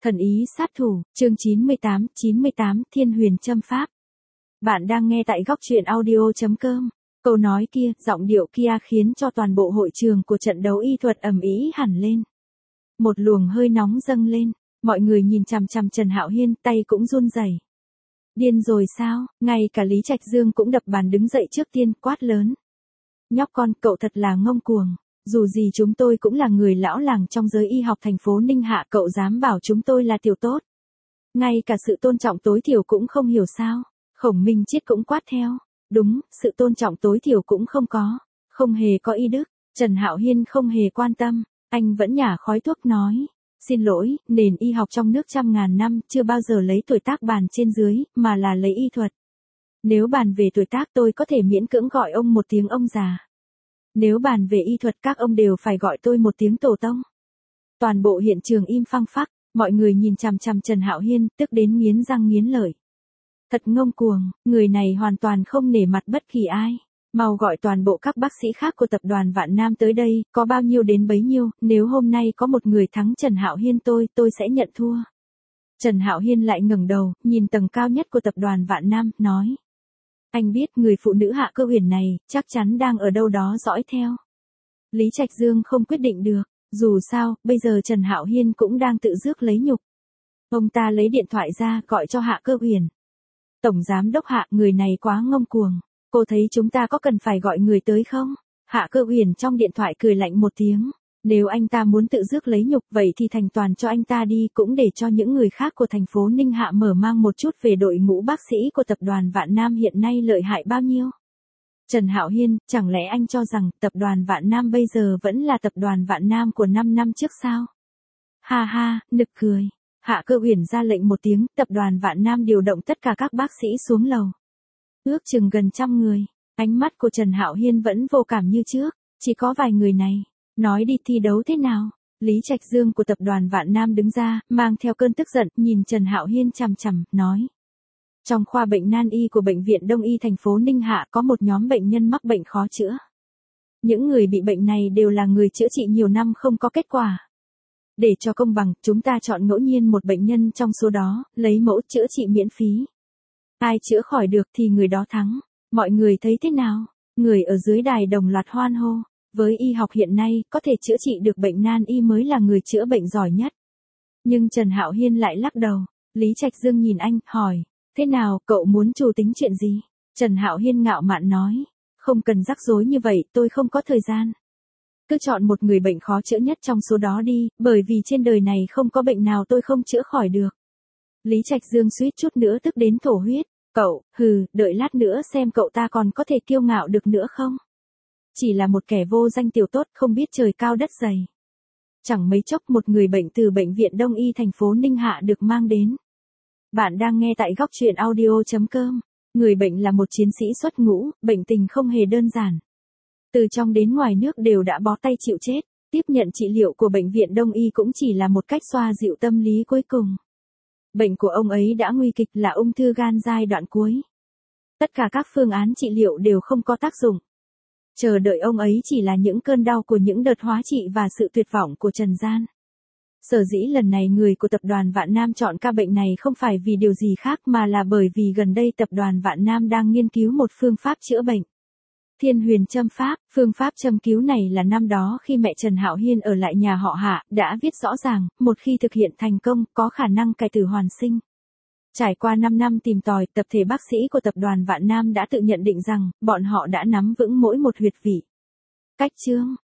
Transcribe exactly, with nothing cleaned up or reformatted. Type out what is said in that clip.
Thần ý sát thủ, chương chín mươi tám, chín mươi tám, Thiên Huyền Châm Pháp. Bạn đang nghe tại góc truyện audio chấm com. Câu nói kia, giọng điệu kia khiến cho toàn bộ hội trường của trận đấu y thuật ầm ĩ hẳn lên. Một luồng hơi nóng dâng lên, mọi người nhìn chằm chằm Trần Hạo Hiên, tay cũng run rẩy. Điên rồi sao? Ngay cả Lý Trạch Dương cũng đập bàn đứng dậy trước tiên, quát lớn. Nhóc con, cậu thật là ngông cuồng. Dù gì chúng tôi cũng là người lão làng trong giới y học thành phố Ninh Hạ, cậu dám bảo chúng tôi là tiểu tốt. Ngay cả sự tôn trọng tối thiểu cũng không hiểu sao. Khổng Minh Chiết cũng quát theo. Đúng, sự tôn trọng tối thiểu cũng không có. Không hề có y đức. Trần Hạo Hiên không hề quan tâm. Anh vẫn nhả khói thuốc nói. Xin lỗi, nền y học trong nước trăm ngàn năm chưa bao giờ lấy tuổi tác bàn trên dưới, mà là lấy y thuật. Nếu bàn về tuổi tác tôi có thể miễn cưỡng gọi ông một tiếng ông già. Nếu bàn về y thuật các ông đều phải gọi tôi một tiếng tổ tông. Toàn bộ hiện trường im phăng phắc, mọi người nhìn chằm chằm Trần Hạo Hiên, tức đến nghiến răng nghiến lợi. Thật ngông cuồng, người này hoàn toàn không nể mặt bất kỳ ai. Mau gọi toàn bộ các bác sĩ khác của tập đoàn Vạn Nam tới đây, có bao nhiêu đến bấy nhiêu, nếu hôm nay có một người thắng Trần Hạo Hiên tôi, tôi sẽ nhận thua. Trần Hạo Hiên lại ngẩng đầu, nhìn tầng cao nhất của tập đoàn Vạn Nam, nói. Anh biết người phụ nữ Hạ Cơ Huyền này, chắc chắn đang ở đâu đó dõi theo. Lý Trạch Dương không quyết định được, dù sao, bây giờ Trần Hạo Hiên cũng đang tự rước lấy nhục. Ông ta lấy điện thoại ra, gọi cho Hạ Cơ Huyền. Tổng giám đốc Hạ, người này quá ngông cuồng. Cô thấy chúng ta có cần phải gọi người tới không? Hạ Cơ Huyền trong điện thoại cười lạnh một tiếng. Nếu anh ta muốn tự rước lấy nhục, vậy thì thành toàn cho anh ta đi, cũng để cho những người khác của thành phố Ninh Hạ mở mang một chút về đội ngũ bác sĩ của tập đoàn Vạn Nam hiện nay lợi hại bao nhiêu. Trần Hạo Hiên, chẳng lẽ anh cho rằng tập đoàn Vạn Nam bây giờ vẫn là tập đoàn Vạn Nam của năm năm trước sao? Ha ha, nực cười. Hạ Cơ Huyền ra lệnh một tiếng, tập đoàn Vạn Nam điều động tất cả các bác sĩ xuống lầu. Ước chừng gần trăm người, ánh mắt của Trần Hạo Hiên vẫn vô cảm như trước, chỉ có vài người này. Nói đi thi đấu thế nào? Lý Trạch Dương của tập đoàn Vạn Nam đứng ra, mang theo cơn tức giận, nhìn Trần Hạo Hiên chằm chằm, nói. Trong khoa bệnh nan y của Bệnh viện Đông y thành phố Ninh Hạ có một nhóm bệnh nhân mắc bệnh khó chữa. Những người bị bệnh này đều là người chữa trị nhiều năm không có kết quả. Để cho công bằng, chúng ta chọn ngẫu nhiên một bệnh nhân trong số đó, lấy mẫu chữa trị miễn phí. Ai chữa khỏi được thì người đó thắng. Mọi người thấy thế nào? Người ở dưới đài đồng loạt hoan hô. Với y học hiện nay, có thể chữa trị được bệnh nan y mới là người chữa bệnh giỏi nhất. Nhưng Trần Hạo Hiên lại lắc đầu. Lý Trạch Dương nhìn anh, hỏi. Thế nào, cậu muốn chủ tính chuyện gì? Trần Hạo Hiên ngạo mạn nói. Không cần rắc rối như vậy, tôi không có thời gian. Cứ chọn một người bệnh khó chữa nhất trong số đó đi, bởi vì trên đời này không có bệnh nào tôi không chữa khỏi được. Lý Trạch Dương suýt chút nữa tức đến thổ huyết. Cậu, hừ, đợi lát nữa xem cậu ta còn có thể kiêu ngạo được nữa không? Chỉ là một kẻ vô danh tiểu tốt, không biết trời cao đất dày. Chẳng mấy chốc một người bệnh từ Bệnh viện Đông y thành phố Ninh Hạ được mang đến. Bạn đang nghe tại góc truyện audio chấm com. Người bệnh là một chiến sĩ xuất ngũ, bệnh tình không hề đơn giản. Từ trong đến ngoài nước đều đã bó tay chịu chết. Tiếp nhận trị liệu của Bệnh viện Đông y cũng chỉ là một cách xoa dịu tâm lý cuối cùng. Bệnh của ông ấy đã nguy kịch, là ung thư gan giai đoạn cuối. Tất cả các phương án trị liệu đều không có tác dụng. Chờ đợi ông ấy chỉ là những cơn đau của những đợt hóa trị và sự tuyệt vọng của trần gian. Sở dĩ lần này người của tập đoàn Vạn Nam chọn ca bệnh này không phải vì điều gì khác mà là bởi vì gần đây tập đoàn Vạn Nam đang nghiên cứu một phương pháp chữa bệnh. Thiên Huyền Châm Pháp, phương pháp châm cứu này là năm đó khi mẹ Trần Hạo Hiên ở lại nhà họ Hạ, đã viết rõ ràng, một khi thực hiện thành công, có khả năng cải tử hoàn sinh. Trải qua năm năm tìm tòi, tập thể bác sĩ của tập đoàn Vạn Nam đã tự nhận định rằng, bọn họ đã nắm vững mỗi một huyệt vị. Cách chương,